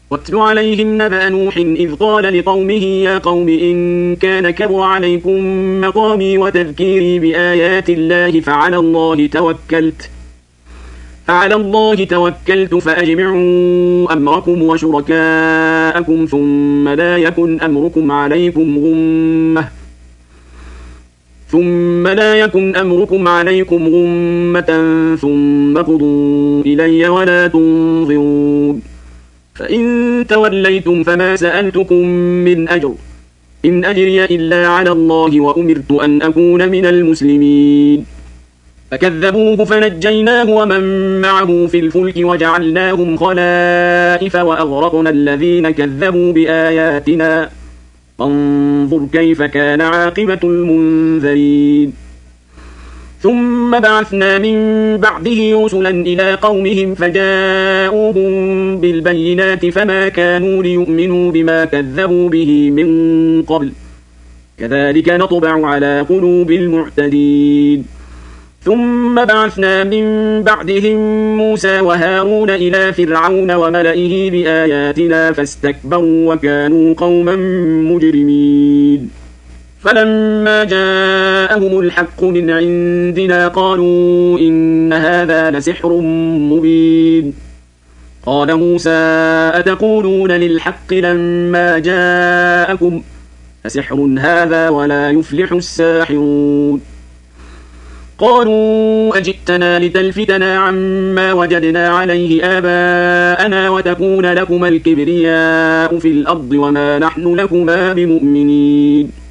واتل عليهم نبأ نوح إذ قال لقومه يا قوم إن كان كبر عليكم مقامي وتذكيري بآيات الله فعلى الله توكلت فأجمعوا أمركم وشركاءكم ثم لا يكن أمركم عليكم غمة ثم قضوا إلي ولا تنظرون فإن توليتم فما سألتكم من أجر إن أجري إلا على الله وأمرت أن أكون من المسلمين فكذبوه فنجيناه ومن معه في الفلك وجعلناهم خلائف وأغرقنا الذين كذبوا بآياتنا فانظر كيف كان عاقبة المنذرين ثم بعثنا من بعده رسلا إلى قومهم فجاءوهم بالبينات فما كانوا ليؤمنوا بما كذبوا به من قبل كذلك نطبع على قلوب المعتدين ثم بعثنا من بعدهم موسى وهارون إلى فرعون وملئه بآياتنا فاستكبروا وكانوا قوما مجرمين فلما جاءهم الحق من عندنا قالوا إن هذا لسحر مبين قال موسى أتقولون للحق لما جاءكم أسحر هذا ولا يفلح الساحرون قالوا أجئتنا لتلفتنا عما وجدنا عليه آباءنا وتكون لكما الكبرياء في الأرض وما نحن لكما بمؤمنين